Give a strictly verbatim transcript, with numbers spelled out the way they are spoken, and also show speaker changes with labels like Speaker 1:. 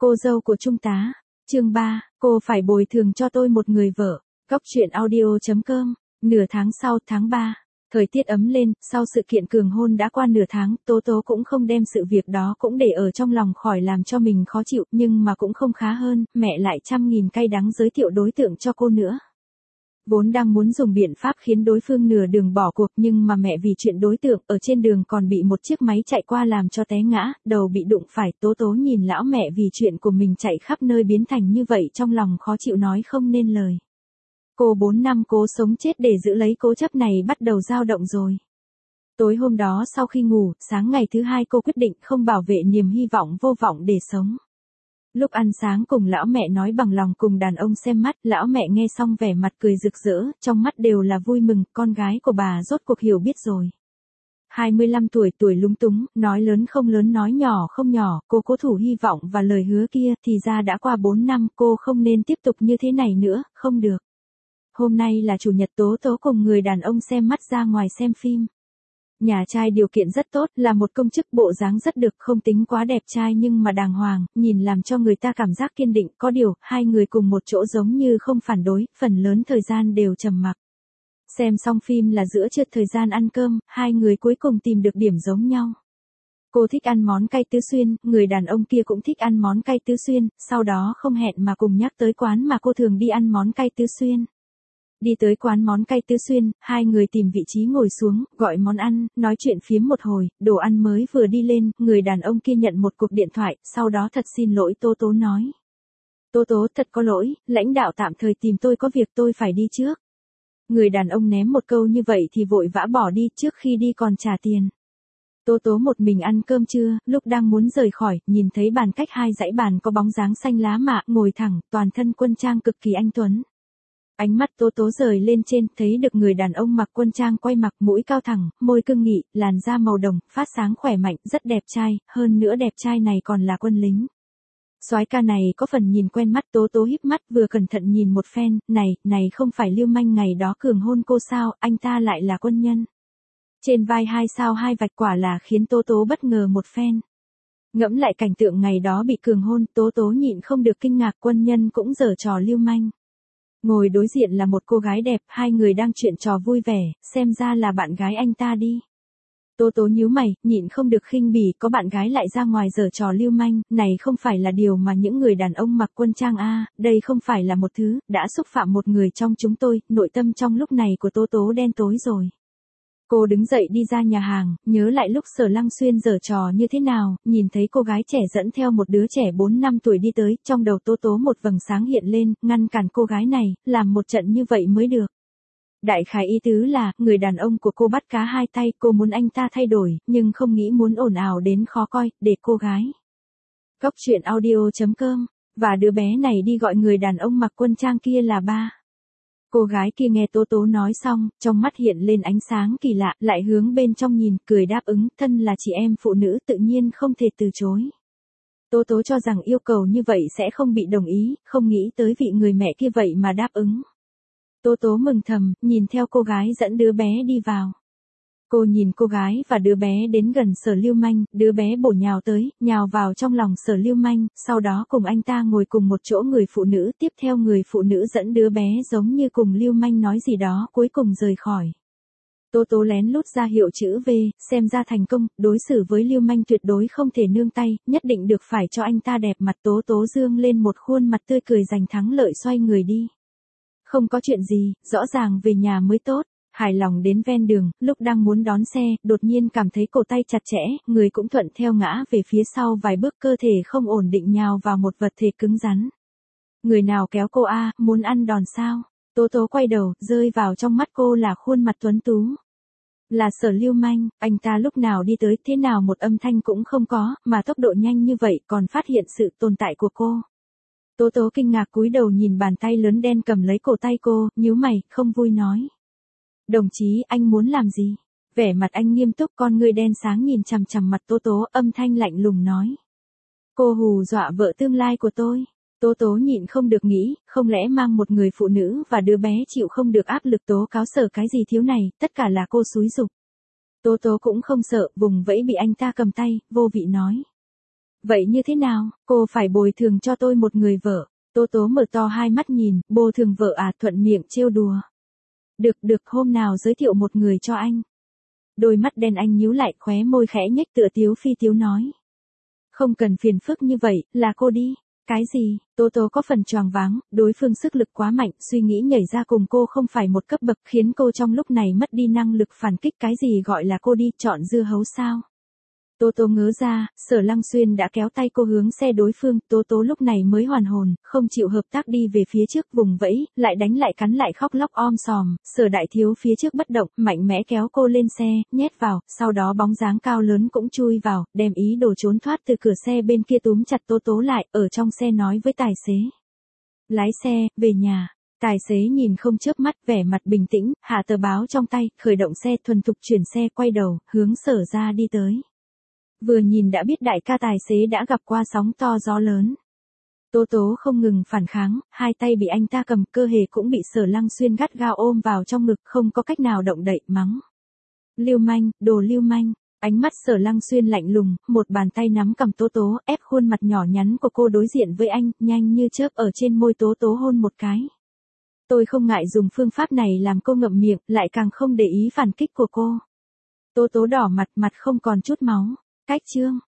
Speaker 1: Cô dâu của Trung tá. Chương ba, cô phải bồi thường cho tôi một người vợ. Góc truyện audio chấm com. Nửa tháng sau, tháng ba. Thời tiết ấm lên, sau sự kiện cường hôn đã qua nửa tháng, Tố Tố cũng không đem sự việc đó cũng để ở trong lòng khỏi làm cho mình khó chịu, nhưng mà cũng không khá hơn, mẹ lại trăm nghìn cay đắng giới thiệu đối tượng cho cô nữa. Vốn đang muốn dùng biện pháp khiến đối phương nửa đường bỏ cuộc, nhưng mà mẹ vì chuyện đối tượng ở trên đường còn bị một chiếc máy chạy qua làm cho té ngã, đầu bị đụng phải. Tố Tố nhìn lão mẹ vì chuyện của mình chạy khắp nơi biến thành như vậy, trong lòng khó chịu nói không nên lời. Cô bốn năm cố sống chết để giữ lấy cố chấp này bắt đầu dao động rồi. Tối hôm đó sau khi ngủ, sáng ngày thứ hai cô quyết định không bảo vệ niềm hy vọng vô vọng để sống. Lúc ăn sáng cùng lão mẹ nói bằng lòng cùng đàn ông xem mắt, lão mẹ nghe xong vẻ mặt cười rực rỡ, trong mắt đều là vui mừng, con gái của bà rốt cuộc hiểu biết rồi. hai mươi lăm tuổi, tuổi lúng túng, nói lớn không lớn nói nhỏ không nhỏ, cô cố thủ hy vọng và lời hứa kia, thì ra đã qua bốn năm, cô không nên tiếp tục như thế này nữa, không được. Hôm nay là chủ nhật, Tố Tố cùng người đàn ông xem mắt ra ngoài xem phim. Nhà trai điều kiện rất tốt, là một công chức, bộ dáng rất được, không tính quá đẹp trai nhưng mà đàng hoàng, nhìn làm cho người ta cảm giác kiên định. Có điều, hai người cùng một chỗ giống như không phản đối, phần lớn thời gian đều trầm mặc. Xem xong phim là giữa trưa thời gian ăn cơm, hai người cuối cùng tìm được điểm giống nhau. Cô thích ăn món cay Tứ Xuyên, người đàn ông kia cũng thích ăn món cay Tứ Xuyên, sau đó không hẹn mà cùng nhắc tới quán mà cô thường đi ăn món cay Tứ Xuyên. Đi tới quán món cay Tứ Xuyên, hai người tìm vị trí ngồi xuống, gọi món ăn, nói chuyện phiếm một hồi, đồ ăn mới vừa đi lên, người đàn ông kia nhận một cuộc điện thoại, sau đó thật xin lỗi Tố Tố nói. Tố Tố, thật có lỗi, lãnh đạo tạm thời tìm tôi có việc tôi phải đi trước. Người đàn ông ném một câu như vậy thì vội vã bỏ đi, trước khi đi còn trả tiền. Tố Tố một mình ăn cơm trưa, lúc đang muốn rời khỏi, nhìn thấy bàn cách hai dãy bàn có bóng dáng xanh lá mạ, ngồi thẳng, toàn thân quân trang cực kỳ anh tuấn. Ánh mắt Tố Tố rời lên trên, thấy được người đàn ông mặc quân trang quay mặt, mũi cao thẳng, môi cương nghị, làn da màu đồng, phát sáng khỏe mạnh, rất đẹp trai, hơn nữa đẹp trai này còn là quân lính. Soái ca này có phần nhìn quen mắt. Tố Tố híp mắt vừa cẩn thận nhìn một phen, này, này không phải lưu manh ngày đó cường hôn cô sao, anh ta lại là quân nhân. Trên vai hai sao hai vạch, quả là khiến Tố Tố bất ngờ một phen. Ngẫm lại cảnh tượng ngày đó bị cường hôn, Tố Tố nhịn không được kinh ngạc, quân nhân cũng giở trò lưu manh. Ngồi đối diện là một cô gái đẹp, hai người đang chuyện trò vui vẻ, xem ra là bạn gái anh ta đi. Tố Tố nhíu mày, nhịn không được khinh bỉ, có bạn gái lại ra ngoài giở trò lưu manh, này không phải là điều mà những người đàn ông mặc quân trang a, đây không phải là một thứ, đã xúc phạm một người trong chúng tôi. Nội tâm trong lúc này của Tố Tố đen tối rồi. Cô đứng dậy đi ra nhà hàng, nhớ lại lúc Sở Lăng Xuyên giở trò như thế nào, nhìn thấy cô gái trẻ dẫn theo một đứa trẻ bốn năm tuổi đi tới, trong đầu Tố Tố một vầng sáng hiện lên, ngăn cản cô gái này, làm một trận như vậy mới được. Đại khái ý tứ là, người đàn ông của cô bắt cá hai tay, cô muốn anh ta thay đổi, nhưng không nghĩ muốn ồn ào đến khó coi, để cô gái. Góc truyện audio chấm com, và đứa bé này đi gọi người đàn ông mặc quân trang kia là ba. Cô gái kia nghe Tố Tố nói xong, trong mắt hiện lên ánh sáng kỳ lạ, lại hướng bên trong nhìn, cười đáp ứng, thân là chị em phụ nữ tự nhiên không thể từ chối. Tố Tố cho rằng yêu cầu như vậy sẽ không bị đồng ý, không nghĩ tới vị người mẹ kia vậy mà đáp ứng. Tố Tố mừng thầm, nhìn theo cô gái dẫn đứa bé đi vào. Cô nhìn cô gái và đứa bé đến gần Sở lưu manh, đứa bé bổ nhào tới, nhào vào trong lòng Sở lưu manh, sau đó cùng anh ta ngồi cùng một chỗ. Người phụ nữ tiếp theo người phụ nữ dẫn đứa bé giống như cùng lưu manh nói gì đó, cuối cùng rời khỏi. Tố Tố lén lút ra hiệu chữ V, xem ra thành công, đối xử với lưu manh tuyệt đối không thể nương tay, nhất định được phải cho anh ta đẹp mặt. Tố Tố dương lên một khuôn mặt tươi cười giành thắng lợi, xoay người đi. Không có chuyện gì, rõ ràng về nhà mới tốt. Hài lòng đến ven đường, lúc đang muốn đón xe, đột nhiên cảm thấy cổ tay chặt chẽ, người cũng thuận theo ngã về phía sau vài bước, cơ thể không ổn định nhào vào một vật thể cứng rắn. Người nào kéo cô a, muốn ăn đòn sao? Tố Tố quay đầu, rơi vào trong mắt cô là khuôn mặt tuấn tú. Là Sở lưu manh, anh ta lúc nào đi tới, thế nào một âm thanh cũng không có, mà tốc độ nhanh như vậy còn phát hiện sự tồn tại của cô. Tố Tố kinh ngạc cúi đầu nhìn bàn tay lớn đen cầm lấy cổ tay cô, nhíu mày, không vui nói. Đồng chí, anh muốn làm gì? Vẻ mặt anh nghiêm túc, con ngươi đen sáng nhìn chằm chằm mặt Tố Tố, âm thanh lạnh lùng nói. Cô hù dọa vợ tương lai của tôi. Tố Tố nhịn không được nghĩ, không lẽ mang một người phụ nữ và đứa bé chịu không được áp lực tố cáo Sở cái gì thiếu này, tất cả là cô xúi giục. Tố Tố cũng không sợ, vùng vẫy bị anh ta cầm tay, vô vị nói. Vậy như thế nào, cô phải bồi thường cho tôi một người vợ. Tố tố mở to hai mắt nhìn, bồi thường vợ à, thuận miệng trêu đùa. Được được, hôm nào giới thiệu một người cho anh. Đôi mắt đen anh nhíu lại, khóe môi khẽ nhếch tựa tiếu phi tiếu nói. Không cần phiền phức như vậy, là cô đi. Cái gì, Tố tố có phần choáng váng, đối phương sức lực quá mạnh, suy nghĩ nhảy ra cùng cô không phải một cấp bậc, khiến cô trong lúc này mất đi năng lực phản kích. Cái gì gọi là cô đi, chọn dưa hấu sao? Tố tố ngớ ra, Sở Lăng Xuyên đã kéo tay cô hướng xe đối phương, tố tố lúc này mới hoàn hồn, không chịu hợp tác đi về phía trước, vùng vẫy, lại đánh lại cắn lại khóc lóc om sòm. Sở Đại Thiếu phía trước bất động, mạnh mẽ kéo cô lên xe, nhét vào, sau đó bóng dáng cao lớn cũng chui vào, đem ý đồ trốn thoát từ cửa xe bên kia túm chặt tố tố lại, ở trong xe nói với tài xế. Lái xe, về nhà. Tài xế nhìn không chớp mắt, vẻ mặt bình tĩnh, hạ tờ báo trong tay, khởi động xe, thuần thục chuyển xe, quay đầu, hướng Sở ra đi tới. Vừa nhìn đã biết đại ca tài xế đã gặp qua sóng to gió lớn. Tố tố không ngừng phản kháng, hai tay bị anh ta cầm, cơ hề cũng bị Sở Lăng Xuyên gắt gao ôm vào trong ngực, không có cách nào động đậy, mắng. Lưu manh, đồ lưu manh. Ánh mắt Sở Lăng Xuyên lạnh lùng, một bàn tay nắm cầm tố tố, ép khuôn mặt nhỏ nhắn của cô đối diện với anh, nhanh như chớp ở trên môi tố tố hôn một cái. Tôi không ngại dùng phương pháp này làm cô ngậm miệng, lại càng không để ý phản kích của cô. Tố tố đỏ mặt, mặt không còn chút máu. Cách chương.